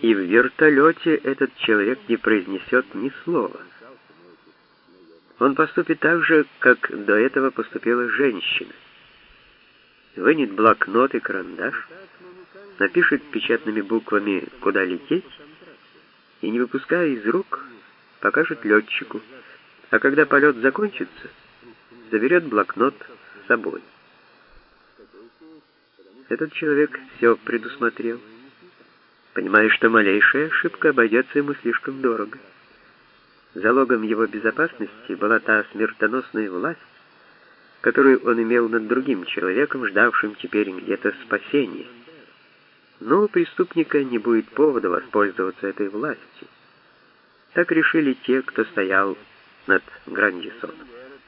И в вертолете этот человек не произнесет ни слова. Он поступит так же, как до этого поступила женщина. Вынет блокнот и карандаш, напишет печатными буквами, куда лететь, и, не выпуская из рук, покажет летчику. А когда полет закончится, заберет блокнот с собой. Этот человек все предусмотрел, понимая, что малейшая ошибка обойдется ему слишком дорого. Залогом его безопасности была та смертоносная власть, которую он имел над другим человеком, ждавшим теперь где-то спасения. Но у преступника не будет повода воспользоваться этой властью. Так решили те, кто стоял над Грандисоном.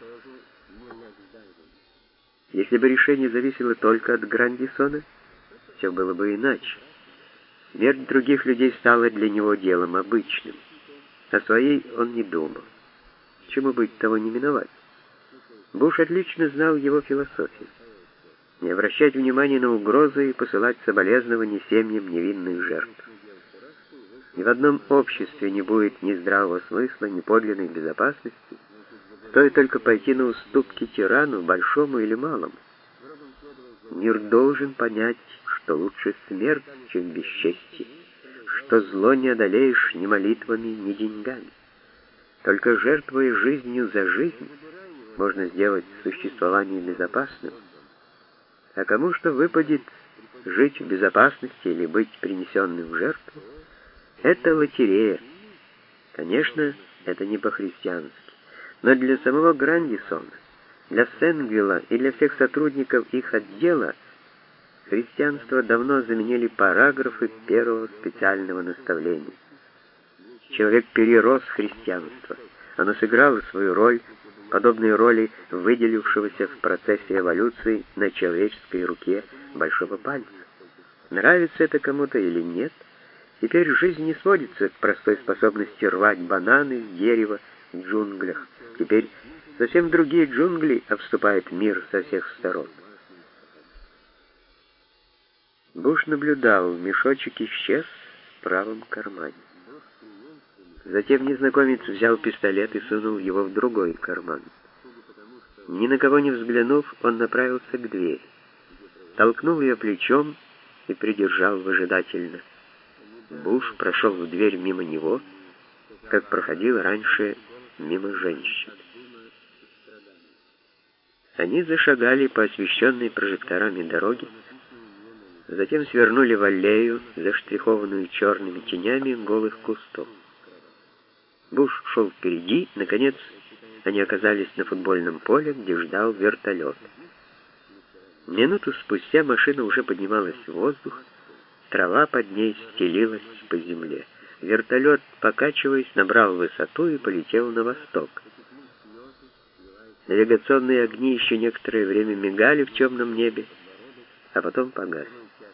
Если бы решение зависело только от Грандисона, все было бы иначе. Смерть других людей стала для него делом обычным. О своей он не думал. Чему быть, того не миновать. Буш отлично знал его философию. Не обращать внимания на угрозы и посылать соболезнования семьям невинных жертв. Ни в одном обществе не будет ни здравого смысла, ни подлинной безопасности. Стоит только пойти на уступки тирану, большому или малому. Мир должен понять, что лучше смерть, чем бесчестие, что зло не одолеешь ни молитвами, ни деньгами. Только жертвуя жизнью за жизнь можно сделать существование безопасным. А кому что выпадет, жить в безопасности или быть принесенным в жертву, это лотерея. Конечно, это не по-христиански. Но для самого Грандисона, для Сенгвилла и для всех сотрудников их отдела христианство давно заменили параграфы первого специального наставления. Человек перерос христианство. Оно сыграло свою роль, подобной роли выделившегося в процессе эволюции на человеческой руке большого пальца. Нравится это кому-то или нет, теперь жизнь не сводится к простой способности рвать бананы с дерева в джунглях. Теперь совсем другие джунгли обступают мир со всех сторон. Буш наблюдал, мешочек исчез в правом кармане. Затем незнакомец взял пистолет и сунул его в другой карман. Ни на кого не взглянув, он направился к двери. Толкнул ее плечом и придержал выжидательно. Буш прошел в дверь мимо него, как проходил раньше мимо женщин. Они зашагали по освещенной прожекторами дороге, затем свернули в аллею, заштрихованную черными тенями голых кустов. Буш шел впереди, наконец они оказались на футбольном поле, где ждал вертолет. Минуту спустя машина уже поднималась в воздух, трава под ней стелилась по земле. Вертолет, покачиваясь, набрал высоту и полетел на восток. Навигационные огни еще некоторое время мигали в темном небе, а потом погасли.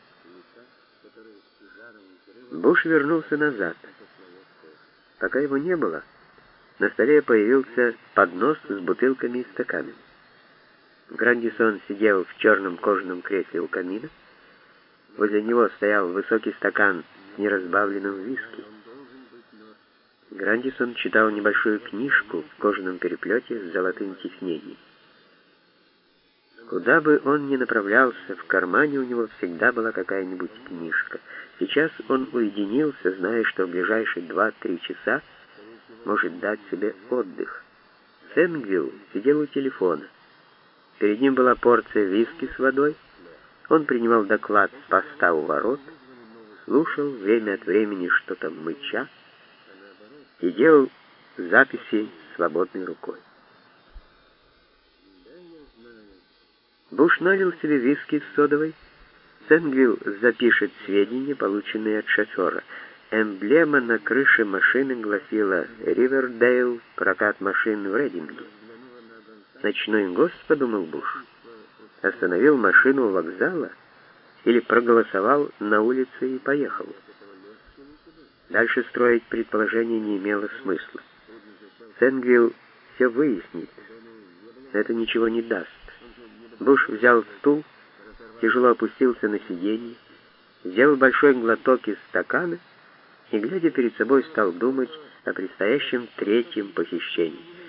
Буш вернулся назад. Пока его не было, на столе появился поднос с бутылками и стаканами. Грандисон сидел в черном кожаном кресле у камина. Возле него стоял высокий стакан с неразбавленным виски. Грандисон читал небольшую книжку в кожаном переплете с золотым тиснением. Куда бы он ни направлялся, в кармане у него всегда была какая-нибудь книжка. Сейчас он уединился, зная, что в ближайшие 2-3 часа может дать себе отдых. Сенгвилл сидел у телефона. Перед ним была порция виски с водой. Он принимал доклад с поста у ворот, слушал время от времени что-то мыча и делал записи свободной рукой. Буш налил себе виски с содовой. Сенгвилл запишет сведения, полученные от шофера. Эмблема на крыше машины гласила «Ривердейл, прокат машин в Рейдинге». «Ночной гость», — подумал Буш, остановил машину у вокзала или проголосовал на улице и поехал. Дальше строить предположение не имело смысла. Сенгвилл все выяснит, но это ничего не даст. Буш взял стул, тяжело опустился на сиденье, сделал большой глоток из стакана и, глядя перед собой, стал думать о предстоящем третьем похищении.